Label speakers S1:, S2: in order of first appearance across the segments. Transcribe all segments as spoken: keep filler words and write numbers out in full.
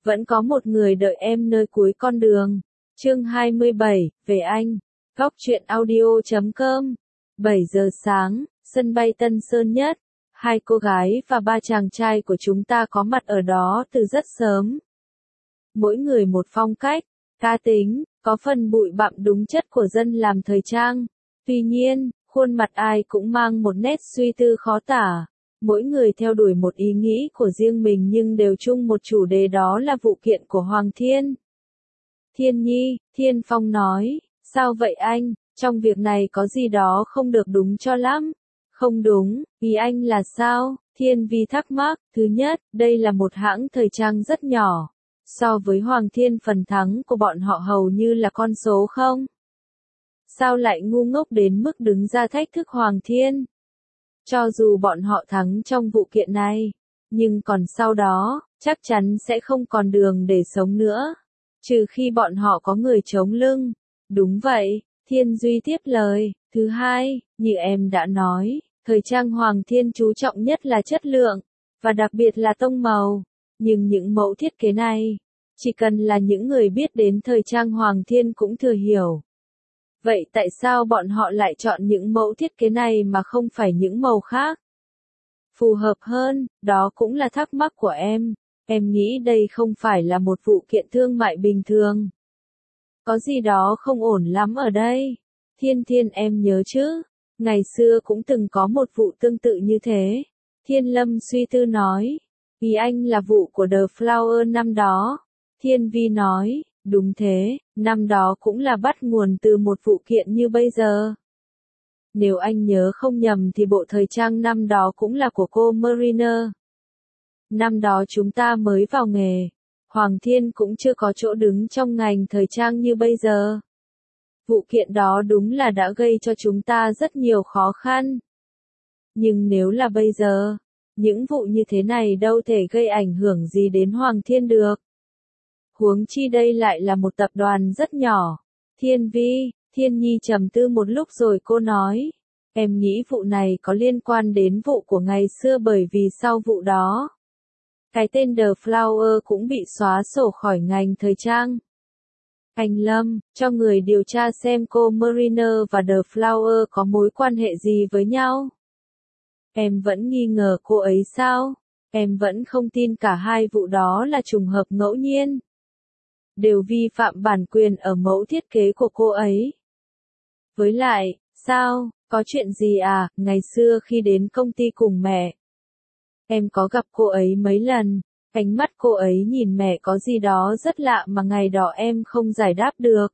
S1: Vẫn có một người đợi em nơi cuối con đường. Chương hai mươi bảy, về anh. Góc truyện audio chấm com. bảy giờ sáng, sân bay Tân Sơn Nhất. Hai cô gái và ba chàng trai của chúng ta có mặt ở đó từ rất sớm. Mỗi người một phong cách, cá tính, có phần bụi bặm đúng chất của dân làm thời trang. Tuy nhiên, khuôn mặt ai cũng mang một nét suy tư khó tả. Mỗi người theo đuổi một ý nghĩ của riêng mình nhưng đều chung một chủ đề, đó là vụ kiện của Hoàng Thiên. Thiên Nhi, Thiên Phong nói, sao vậy anh, trong việc này có gì đó không được đúng cho lắm. Không đúng, ý anh là sao? Thiên Vi thắc mắc. Thứ nhất, đây là một hãng thời trang rất nhỏ. So với Hoàng Thiên, phần thắng của bọn họ hầu như là con số không. Sao lại ngu ngốc đến mức đứng ra thách thức Hoàng Thiên? Cho dù bọn họ thắng trong vụ kiện này, nhưng còn sau đó, chắc chắn sẽ không còn đường để sống nữa. Trừ khi bọn họ có người chống lưng. Đúng vậy, Thiên Duy tiếp lời. Thứ hai, như em đã nói, thời trang Hoàng Thiên chú trọng nhất là chất lượng, và đặc biệt là tông màu. Nhưng những mẫu thiết kế này, chỉ cần là những người biết đến thời trang Hoàng Thiên cũng thừa hiểu. Vậy tại sao bọn họ lại chọn những mẫu thiết kế này mà không phải những màu khác? Phù hợp hơn, đó cũng là thắc mắc của em. Em nghĩ đây không phải là một vụ kiện thương mại bình thường. Có gì đó không ổn lắm ở đây. Thiên Thiên, em nhớ chứ? Ngày xưa cũng từng có một vụ tương tự như thế. Thiên Lâm suy tư nói. Ý anh là vụ của The Flower năm đó. Thiên Vi nói. Đúng thế, năm đó cũng là bắt nguồn từ một vụ kiện như bây giờ. Nếu anh nhớ không nhầm thì bộ thời trang năm đó cũng là của cô Mariner. Năm đó chúng ta mới vào nghề. Hoàng Thiên cũng chưa có chỗ đứng trong ngành thời trang như bây giờ. Vụ kiện đó đúng là đã gây cho chúng ta rất nhiều khó khăn. Nhưng nếu là bây giờ, những vụ như thế này đâu thể gây ảnh hưởng gì đến Hoàng Thiên được. Huống chi đây lại là một tập đoàn rất nhỏ. Thiên Vi, Thiên Nhi trầm tư một lúc rồi cô nói. Em nghĩ vụ này có liên quan đến vụ của ngày xưa, bởi vì sau vụ đó, cái tên The Flower cũng bị xóa sổ khỏi ngành thời trang. Anh Lâm, cho người điều tra xem cô Mariner và The Flower có mối quan hệ gì với nhau. Em vẫn nghi ngờ cô ấy sao? Em vẫn không tin cả hai vụ đó là trùng hợp ngẫu nhiên. Đều vi phạm bản quyền ở mẫu thiết kế của cô ấy. Với lại, sao, có chuyện gì à? Ngày xưa khi đến công ty cùng mẹ, em có gặp cô ấy mấy lần. Ánh mắt cô ấy nhìn mẹ có gì đó rất lạ mà ngày đó em không giải đáp được.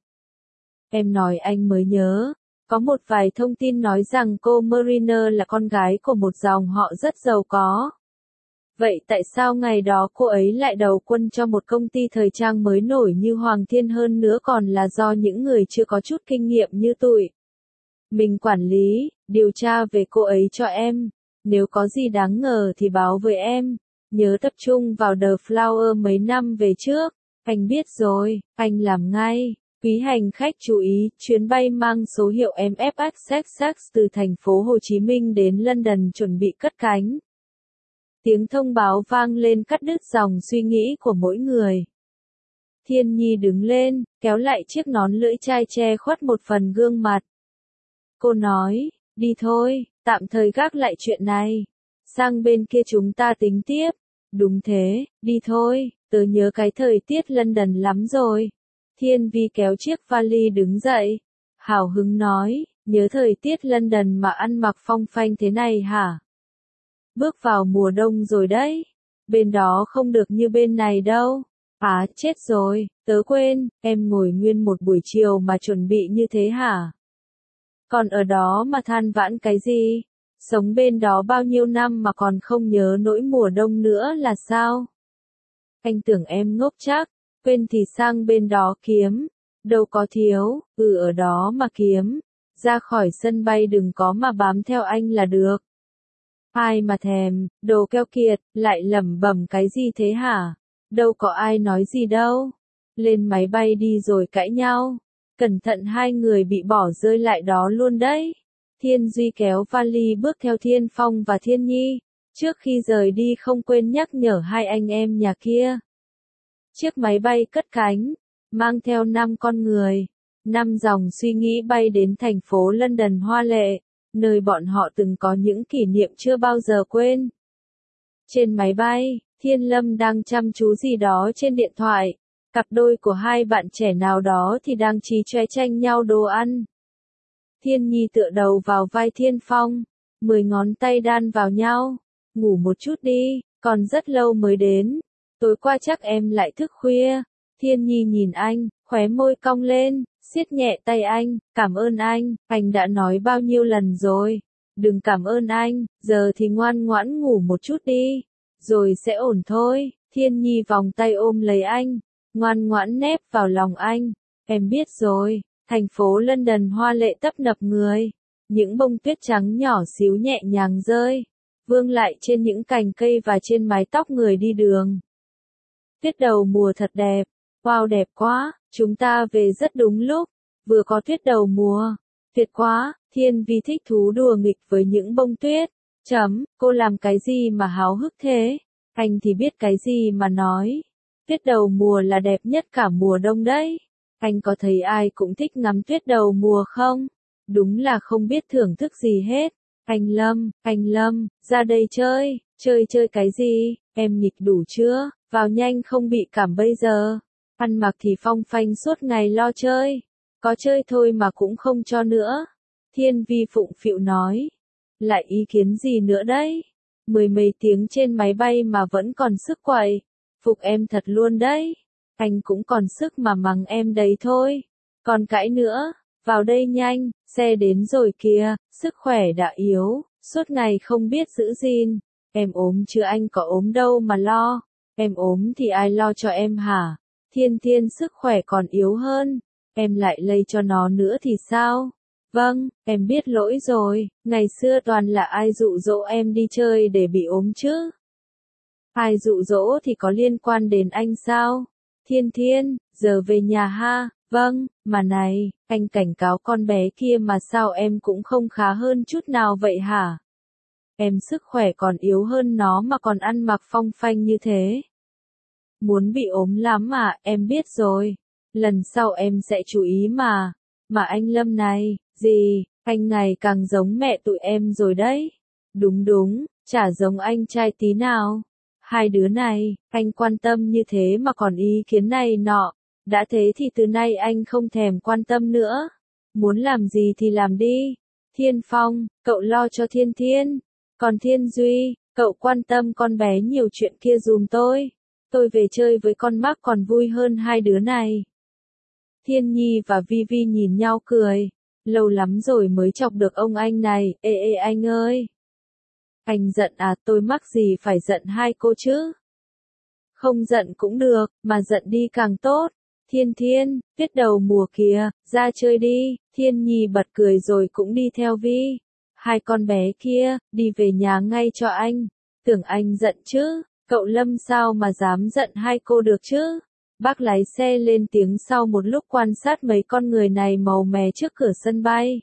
S1: Em nói anh mới nhớ, có một vài thông tin nói rằng cô Mariner là con gái của một dòng họ rất giàu có. Vậy tại sao ngày đó cô ấy lại đầu quân cho một công ty thời trang mới nổi như Hoàng Thiên, hơn nữa còn là do những người chưa có chút kinh nghiệm như tụi mình quản lý? Điều tra về cô ấy cho em. Nếu có gì đáng ngờ thì báo với em. Nhớ tập trung vào The Flower mấy năm về trước. Anh biết rồi, anh làm ngay. Quý hành khách chú ý, chuyến bay mang số hiệu em ép ích ích ích từ thành phố Hồ Chí Minh đến London chuẩn bị cất cánh. Tiếng thông báo vang lên cắt đứt dòng suy nghĩ của mỗi người. Thiên Nhi đứng lên, kéo lại chiếc nón lưỡi chai che khuất một phần gương mặt. Cô nói, đi thôi, tạm thời gác lại chuyện này. Sang bên kia chúng ta tính tiếp. Đúng thế, đi thôi, tớ nhớ cái thời tiết London lắm rồi. Thiên Vi kéo chiếc vali đứng dậy. Hào hứng nói, nhớ thời tiết London mà ăn mặc phong phanh thế này hả? Bước vào mùa đông rồi đấy. Bên đó không được như bên này đâu. À, chết rồi, tớ quên, em ngồi nguyên một buổi chiều mà chuẩn bị như thế hả? Còn ở đó mà than vãn cái gì? Sống bên đó bao nhiêu năm mà còn không nhớ nỗi mùa đông nữa là sao? Anh tưởng em ngốc chắc, quên thì sang bên đó kiếm. Đâu có thiếu, ừ ở đó mà kiếm. Ra khỏi sân bay đừng có mà bám theo anh là được. Ai mà thèm, đồ keo kiệt, lại lẩm bẩm cái gì thế hả? Đâu có ai nói gì đâu. Lên máy bay đi rồi cãi nhau. Cẩn thận hai người bị bỏ rơi lại đó luôn đấy. Thiên Duy kéo vali bước theo Thiên Phong và Thiên Nhi. Trước khi rời đi không quên nhắc nhở hai anh em nhà kia. Chiếc máy bay cất cánh, mang theo năm con người, năm dòng suy nghĩ bay đến thành phố London hoa lệ, nơi bọn họ từng có những kỷ niệm chưa bao giờ quên. Trên máy bay, Thiên Lâm đang chăm chú gì đó trên điện thoại, cặp đôi của hai bạn trẻ nào đó thì đang chí chóe tranh nhau đồ ăn. Thiên Nhi tựa đầu vào vai Thiên Phong, mười ngón tay đan vào nhau, ngủ một chút đi, còn rất lâu mới đến, tối qua chắc em lại thức khuya. Thiên Nhi nhìn anh, khóe môi cong lên, siết nhẹ tay anh, cảm ơn anh, anh đã nói bao nhiêu lần rồi, đừng cảm ơn anh, giờ thì ngoan ngoãn ngủ một chút đi, rồi sẽ ổn thôi. Thiên Nhi vòng tay ôm lấy anh, ngoan ngoãn nép vào lòng anh, em biết rồi. Thành phố London hoa lệ tấp nập người, những bông tuyết trắng nhỏ xíu nhẹ nhàng rơi, vương lại trên những cành cây và trên mái tóc người đi đường. Tuyết đầu mùa thật đẹp, wow đẹp quá, chúng ta về rất đúng lúc, vừa có tuyết đầu mùa, tuyệt quá. Thiên Vi thích thú đùa nghịch với những bông tuyết, chấm, cô làm cái gì mà háo hức thế, anh thì biết cái gì mà nói, tuyết đầu mùa là đẹp nhất cả mùa đông đấy. Anh có thấy ai cũng thích ngắm tuyết đầu mùa không? Đúng là không biết thưởng thức gì hết. Anh Lâm, anh Lâm, ra đây chơi, chơi chơi cái gì, em nghịch đủ chưa, vào nhanh không bị cảm bây giờ. Ăn mặc thì phong phanh suốt ngày lo chơi, có chơi thôi mà cũng không cho nữa. Thiên Vi phụng phịu nói, lại ý kiến gì nữa đấy? Mười mấy tiếng trên máy bay mà vẫn còn sức quậy, phục em thật luôn đấy. Anh cũng còn sức mà mắng em đấy thôi. Còn cãi nữa, vào đây nhanh, xe đến rồi kìa, sức khỏe đã yếu, suốt ngày không biết giữ gìn. Em ốm chứ anh có ốm đâu mà lo, em ốm thì ai lo cho em hả? Thiên Thiên sức khỏe còn yếu hơn, em lại lây cho nó nữa thì sao? Vâng, em biết lỗi rồi, ngày xưa toàn là ai dụ dỗ em đi chơi để bị ốm chứ? Ai dụ dỗ thì có liên quan đến anh sao? Thiên Thiên, giờ về nhà ha, vâng, mà này, anh cảnh cáo con bé kia mà sao em cũng không khá hơn chút nào vậy hả? Em sức khỏe còn yếu hơn nó mà còn ăn mặc phong phanh như thế. Muốn bị ốm lắm à, em biết rồi, lần sau em sẽ chú ý mà. Mà anh Lâm này, gì, anh ngày càng giống mẹ tụi em rồi đấy. Đúng đúng, chả giống anh trai tí nào. Hai đứa này, anh quan tâm như thế mà còn ý kiến này nọ, đã thế thì từ nay anh không thèm quan tâm nữa. Muốn làm gì thì làm đi. Thiên Phong, cậu lo cho Thiên Thiên. Còn Thiên Duy, cậu quan tâm con bé nhiều chuyện kia dùm tôi. Tôi về chơi với con Mark còn vui hơn hai đứa này. Thiên Nhi và Vi Vi nhìn nhau cười. Lâu lắm rồi mới chọc được ông anh này, ê ê anh ơi. Anh giận à, tôi mắc gì phải giận hai cô chứ? Không giận cũng được, mà giận đi càng tốt. Thiên Thiên, tuyết đầu mùa kìa, ra chơi đi. Thiên Nhi bật cười rồi cũng đi theo Vi. Hai con bé kia, đi về nhà ngay cho anh. Tưởng anh giận chứ, cậu Lâm sao mà dám giận hai cô được chứ? Bác lái xe lên tiếng sau một lúc quan sát mấy con người này màu mè trước cửa sân bay.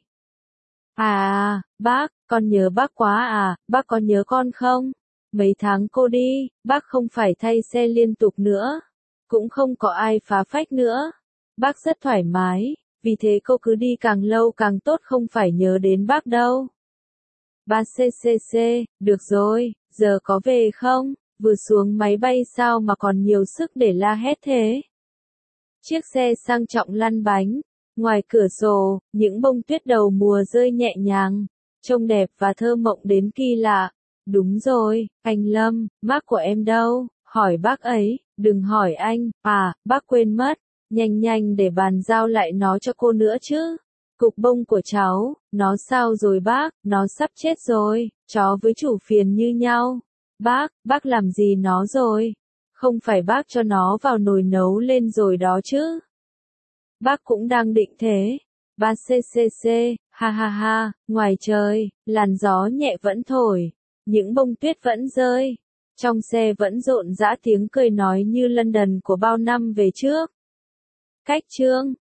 S1: À, bác, con nhớ bác quá à, bác có nhớ con không? Mấy tháng cô đi, bác không phải thay xe liên tục nữa. Cũng không có ai phá phách nữa. Bác rất thoải mái, vì thế cô cứ đi càng lâu càng tốt không phải nhớ đến bác đâu. Ba xê xê xê, được rồi, giờ có về không? Vừa xuống máy bay sao mà còn nhiều sức để la hét thế? Chiếc xe sang trọng lăn bánh. Ngoài cửa sổ, những bông tuyết đầu mùa rơi nhẹ nhàng, trông đẹp và thơ mộng đến kỳ lạ. Đúng rồi, anh Lâm, Mark của em đâu? Hỏi bác ấy, đừng hỏi anh, à, bác quên mất, nhanh nhanh để bàn giao lại nó cho cô nữa chứ. Cục bông của cháu, nó sao rồi bác, nó sắp chết rồi, chó với chủ phiền như nhau. Bác, bác làm gì nó rồi? Không phải bác cho nó vào nồi nấu lên rồi đó chứ? Bác cũng đang định thế. Ba xê xê xê, ha ha ha, ngoài trời, làn gió nhẹ vẫn thổi, những bông tuyết vẫn rơi. Trong xe vẫn rộn rã tiếng cười nói như London của bao năm về trước. Cách chương